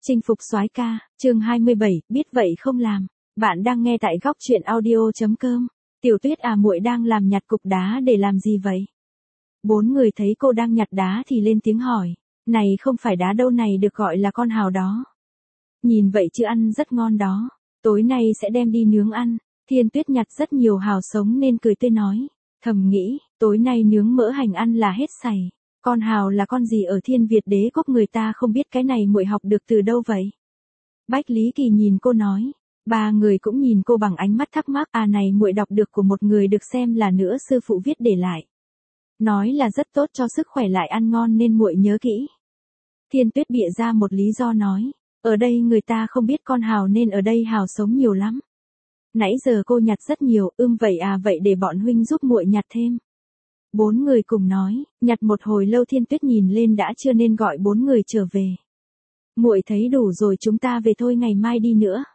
Chinh phục soái ca, chương 27, biết vậy không làm. Bạn đang nghe tại góc truyện audio.com. Tiểu Tuyết à, muội đang làm nhặt cục đá để làm gì vậy? Bốn người thấy cô đang nhặt đá thì lên tiếng hỏi. Này không phải đá đâu, này được gọi là con hào đó. Nhìn vậy chứ ăn rất ngon đó. Tối nay sẽ đem đi nướng ăn. Thiên Tuyết nhặt rất nhiều hào sống nên cười tươi nói. Thầm nghĩ, tối nay nướng mỡ hành ăn là hết sảy. Con hào là con gì ở Thiên Việt đế quốc người ta không biết, cái này muội học được từ đâu vậy? Bách Lý Kỳ nhìn cô nói. Ba người cũng nhìn cô bằng ánh mắt thắc mắc. À này, muội đọc được của một người được xem là nữa sư phụ viết để lại. Nói là rất tốt cho sức khỏe lại ăn ngon nên muội nhớ kỹ. Thiên Tuyết bịa ra một lý do nói. Ở đây người ta không biết con hào nên ở đây hào sống nhiều lắm. Nãy giờ cô nhặt rất nhiều, vậy à, vậy để bọn huynh giúp muội nhặt thêm. Bốn người cùng nói, nhặt một hồi lâu Thiên Tuyết nhìn lên đã trưa nên gọi bốn người trở về. Muội thấy đủ rồi, chúng ta về thôi, ngày mai đi nữa.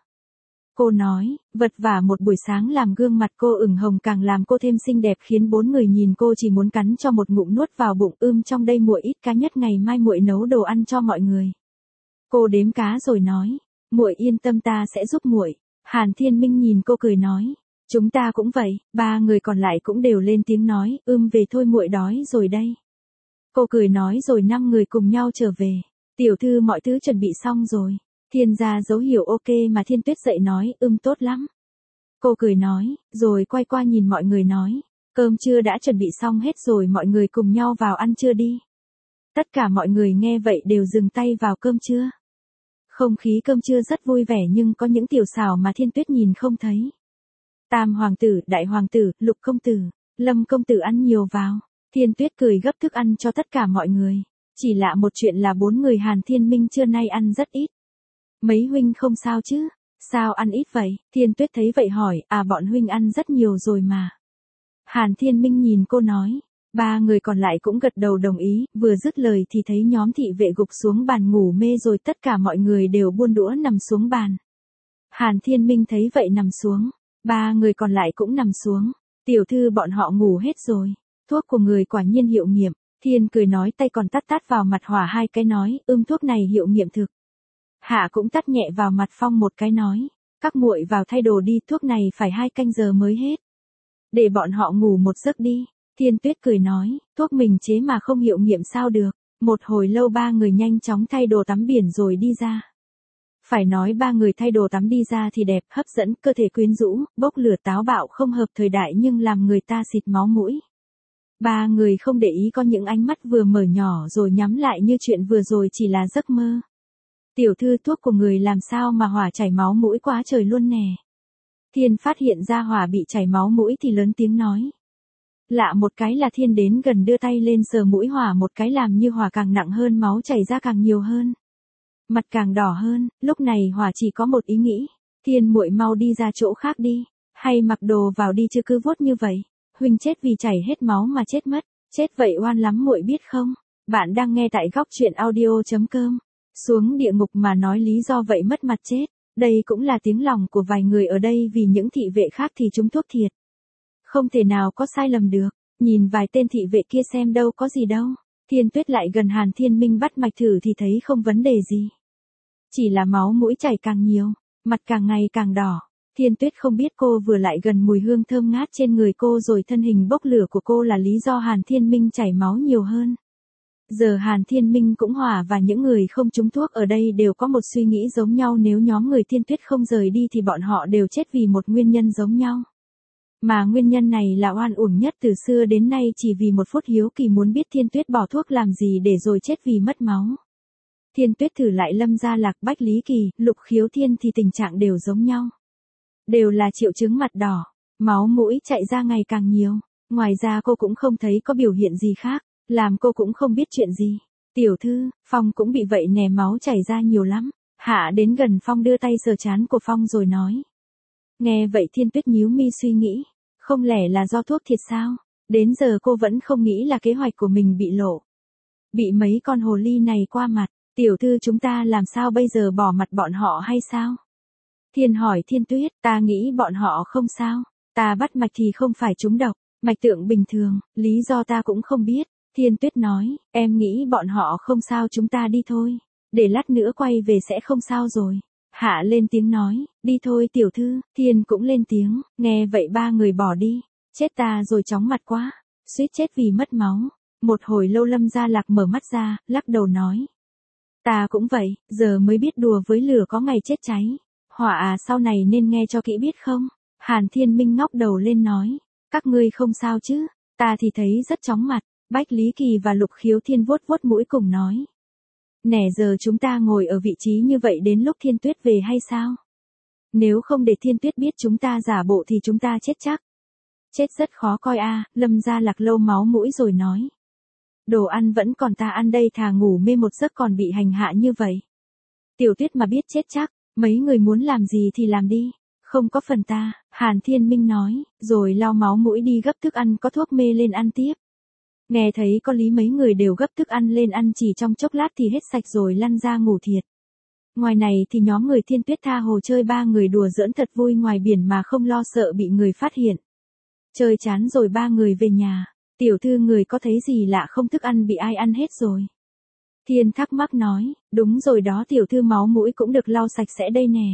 Cô nói, vật vả một buổi sáng làm gương mặt cô ửng hồng càng làm cô thêm xinh đẹp, khiến bốn người nhìn cô chỉ muốn cắn cho một ngụm nuốt vào bụng. Trong đây muội ít cá nhất, ngày mai muội nấu đồ ăn cho mọi người. Cô đếm cá rồi nói, muội yên tâm, ta sẽ giúp muội. Hàn Thiên Minh nhìn cô cười nói, chúng ta cũng vậy. Ba người còn lại cũng đều lên tiếng nói, về thôi, muội đói rồi đây. Cô cười nói rồi năm người cùng nhau trở về. Tiểu thư, mọi thứ chuẩn bị xong rồi. Thiên ra dấu hiệu ok mà. Thiên Tuyết dậy nói, tốt lắm. Cô cười nói, rồi quay qua nhìn mọi người nói, cơm trưa đã chuẩn bị xong hết rồi, mọi người cùng nhau vào ăn trưa đi. Tất cả mọi người nghe vậy đều dừng tay vào cơm trưa. Không khí cơm trưa rất vui vẻ nhưng có những tiểu xảo mà Thiên Tuyết nhìn không thấy. Tam hoàng tử, đại hoàng tử, Lục công tử, Lâm công tử ăn nhiều vào. Thiên Tuyết cười gấp thức ăn cho tất cả mọi người. Chỉ lạ một chuyện là bốn người Hàn Thiên Minh trưa nay ăn rất ít. Mấy huynh không sao chứ? Sao ăn ít vậy? Thiên Tuyết thấy vậy hỏi, bọn huynh ăn rất nhiều rồi mà. Hàn Thiên Minh nhìn cô nói. Ba người còn lại cũng gật đầu đồng ý, vừa dứt lời thì thấy nhóm thị vệ gục xuống bàn ngủ mê rồi, tất cả mọi người đều buông đũa nằm xuống bàn. Hàn Thiên Minh thấy vậy nằm xuống, ba người còn lại cũng nằm xuống. Tiểu thư, bọn họ ngủ hết rồi. Thuốc của người quả nhiên hiệu nghiệm. Thiên cười nói, tay còn tát tát vào mặt Hỏa hai cái nói, thuốc này hiệu nghiệm thực. Hạ cũng tát nhẹ vào mặt Phong một cái nói, các muội vào thay đồ đi, thuốc này phải 2 canh giờ mới hết. Để bọn họ ngủ một giấc đi. Thiên Tuyết cười nói, thuốc mình chế mà không hiệu nghiệm sao được. Một hồi lâu ba người nhanh chóng thay đồ tắm biển rồi đi ra. Phải nói ba người thay đồ tắm đi ra thì đẹp, hấp dẫn, cơ thể quyến rũ, bốc lửa táo bạo, không hợp thời đại nhưng làm người ta xịt máu mũi. Ba người không để ý có những ánh mắt vừa mở nhỏ rồi nhắm lại như chuyện vừa rồi chỉ là giấc mơ. Tiểu thư, thuốc của người làm sao mà Hỏa chảy máu mũi quá trời luôn nè. Thiên phát hiện ra Hỏa bị chảy máu mũi thì lớn tiếng nói. Lạ một cái là Thiên đến gần đưa tay lên sờ mũi Hỏa một cái, làm như Hỏa càng nặng hơn, máu chảy ra càng nhiều hơn. Mặt càng đỏ hơn. Lúc này Hỏa chỉ có một ý nghĩ. Thiên, muội mau đi ra chỗ khác đi. Hay mặc đồ vào đi chứ cứ vuốt như vậy. Huynh chết vì chảy hết máu mà chết mất. Chết vậy oan lắm muội biết không? Bạn đang nghe tại góc truyện audio.com. Xuống địa ngục mà nói lý do vậy mất mặt chết. Đây cũng là tiếng lòng của vài người ở đây, vì những thị vệ khác thì chúng thuốc thiệt. Không thể nào có sai lầm được. Nhìn vài tên thị vệ kia xem đâu có gì đâu. Thiên Tuyết lại gần Hàn Thiên Minh bắt mạch thử thì thấy không vấn đề gì. Chỉ là máu mũi chảy càng nhiều, mặt càng ngày càng đỏ. Thiên Tuyết không biết cô vừa lại gần mùi hương thơm ngát trên người cô rồi thân hình bốc lửa của cô là lý do Hàn Thiên Minh chảy máu nhiều hơn. Giờ Hàn Thiên Minh cũng Hỏa và những người không trúng thuốc ở đây đều có một suy nghĩ giống nhau, nếu nhóm người Thiên Tuyết không rời đi thì bọn họ đều chết vì một nguyên nhân giống nhau. Mà nguyên nhân này là oan uổng nhất từ xưa đến nay, chỉ vì một phút hiếu kỳ muốn biết Thiên Tuyết bỏ thuốc làm gì để rồi chết vì mất máu. Thiên Tuyết thử lại Lâm Gia Lạc, Bách Lý Kỳ, Lục Khiếu Thiên thì tình trạng đều giống nhau. Đều là triệu chứng mặt đỏ, máu mũi chảy ra ngày càng nhiều. Ngoài ra cô cũng không thấy có biểu hiện gì khác, làm cô cũng không biết chuyện gì. Tiểu thư, Phong cũng bị vậy nè, máu chảy ra nhiều lắm. Hạ đến gần Phong đưa tay sờ trán của Phong rồi nói. Nghe vậy Thiên Tuyết nhíu mi suy nghĩ, không lẽ là do thuốc thiệt sao? Đến giờ cô vẫn không nghĩ là kế hoạch của mình bị lộ. Bị mấy con hồ ly này qua mặt. Tiểu thư, chúng ta làm sao bây giờ, bỏ mặt bọn họ hay sao? Thiên hỏi Thiên Tuyết, ta nghĩ bọn họ không sao. Ta bắt mạch thì không phải trúng độc, mạch tượng bình thường, lý do ta cũng không biết. Thiên Tuyết nói, em nghĩ bọn họ không sao, chúng ta đi thôi. để lát nữa quay về sẽ không sao rồi. Hạ lên tiếng nói, đi thôi tiểu thư, Thiên cũng lên tiếng, nghe vậy ba người bỏ đi. Chết ta rồi, chóng mặt quá, suýt chết vì mất máu. Một hồi lâu Lâm Gia Lạc mở mắt ra, lắc đầu nói. Ta cũng vậy, giờ mới biết đùa với lửa có ngày chết cháy. Hỏa à, sau này nên nghe cho kỹ biết không? Hàn Thiên Minh ngóc đầu lên nói, các ngươi không sao chứ, ta thì thấy rất chóng mặt. Bách Lý Kỳ và Lục Khiếu Thiên vuốt vuốt mũi cùng nói. Nè, giờ chúng ta ngồi ở vị trí như vậy đến lúc Thiên Tuyết về hay sao? Nếu không để Thiên Tuyết biết chúng ta giả bộ thì chúng ta chết chắc. Chết rất khó coi a. Lâm Gia Lạc lâu máu mũi rồi nói. Đồ ăn vẫn còn ta ăn đây, thà ngủ mê một giấc còn bị hành hạ như vậy. Tiểu Tuyết mà biết chết chắc, mấy người muốn làm gì thì làm đi, không có phần ta, Hàn Thiên Minh nói, rồi lau máu mũi đi gấp thức ăn có thuốc mê lên ăn tiếp. Nghe thấy có lý mấy người đều gấp thức ăn lên ăn chỉ trong chốc lát thì hết sạch rồi lăn ra ngủ thiệt. Ngoài này thì nhóm người Thiên Tuyết tha hồ chơi, ba người đùa giỡn thật vui ngoài biển mà không lo sợ bị người phát hiện. Chơi chán rồi ba người về nhà. Tiểu thư, người có thấy gì lạ không, thức ăn bị ai ăn hết rồi? Thiên thắc mắc nói, đúng rồi đó tiểu thư, máu mũi cũng được lau sạch sẽ đây nè.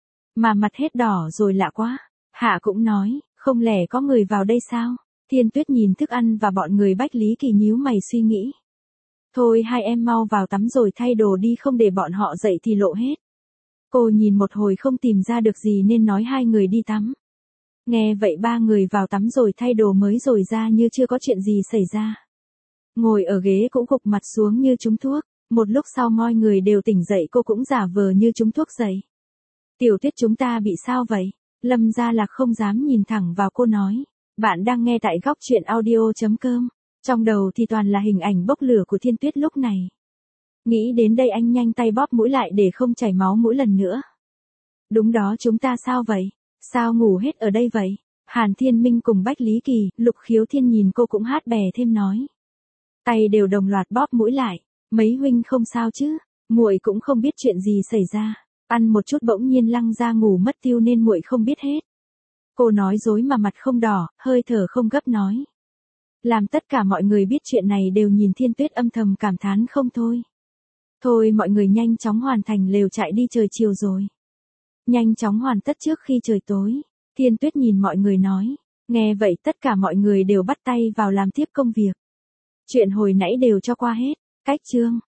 Mà mặt hết đỏ rồi, lạ quá. Hạ cũng nói, không lẽ có người vào đây sao? Thiên Tuyết nhìn thức ăn và bọn người. Bách Lý Kỳ nhíu mày suy nghĩ. Thôi hai em mau vào tắm rồi thay đồ đi, không để bọn họ dậy thì lộ hết. Cô nhìn một hồi không tìm ra được gì nên nói hai người đi tắm. Nghe vậy ba người vào tắm rồi thay đồ mới rồi ra như chưa có chuyện gì xảy ra. Ngồi ở ghế cũng gục mặt xuống như trúng thuốc. Một lúc sau mọi người đều tỉnh dậy, cô cũng giả vờ như trúng thuốc dậy. Tiểu Tuyết, chúng ta bị sao vậy? Lâm Gia Lạc không dám nhìn thẳng vào cô nói. Bạn đang nghe tại góc truyện audio.com. Trong đầu thì toàn là hình ảnh bốc lửa của Thiên Tuyết lúc này. Nghĩ đến đây anh nhanh tay bóp mũi lại để không chảy máu mũi lần nữa. Đúng đó, chúng ta sao vậy? Sao ngủ hết ở đây vậy? Hàn Thiên Minh cùng Bách Lý Kỳ, Lục Khiếu Thiên nhìn cô cũng hát bè thêm nói. Tay đều đồng loạt bóp mũi lại. Mấy huynh không sao chứ? Muội cũng không biết chuyện gì xảy ra. Ăn một chút bỗng nhiên lăng ra ngủ mất tiêu nên muội không biết hết. Cô nói dối mà mặt không đỏ, hơi thở không gấp nói. Làm tất cả mọi người biết chuyện này đều nhìn Thiên Tuyết âm thầm cảm thán không thôi. Thôi mọi người nhanh chóng hoàn thành lều trại đi, trời chiều rồi. Nhanh chóng hoàn tất trước khi trời tối. Thiên Tuyết nhìn mọi người nói. Nghe vậy tất cả mọi người đều bắt tay vào làm tiếp công việc. Chuyện hồi nãy đều cho qua hết. Cách chương.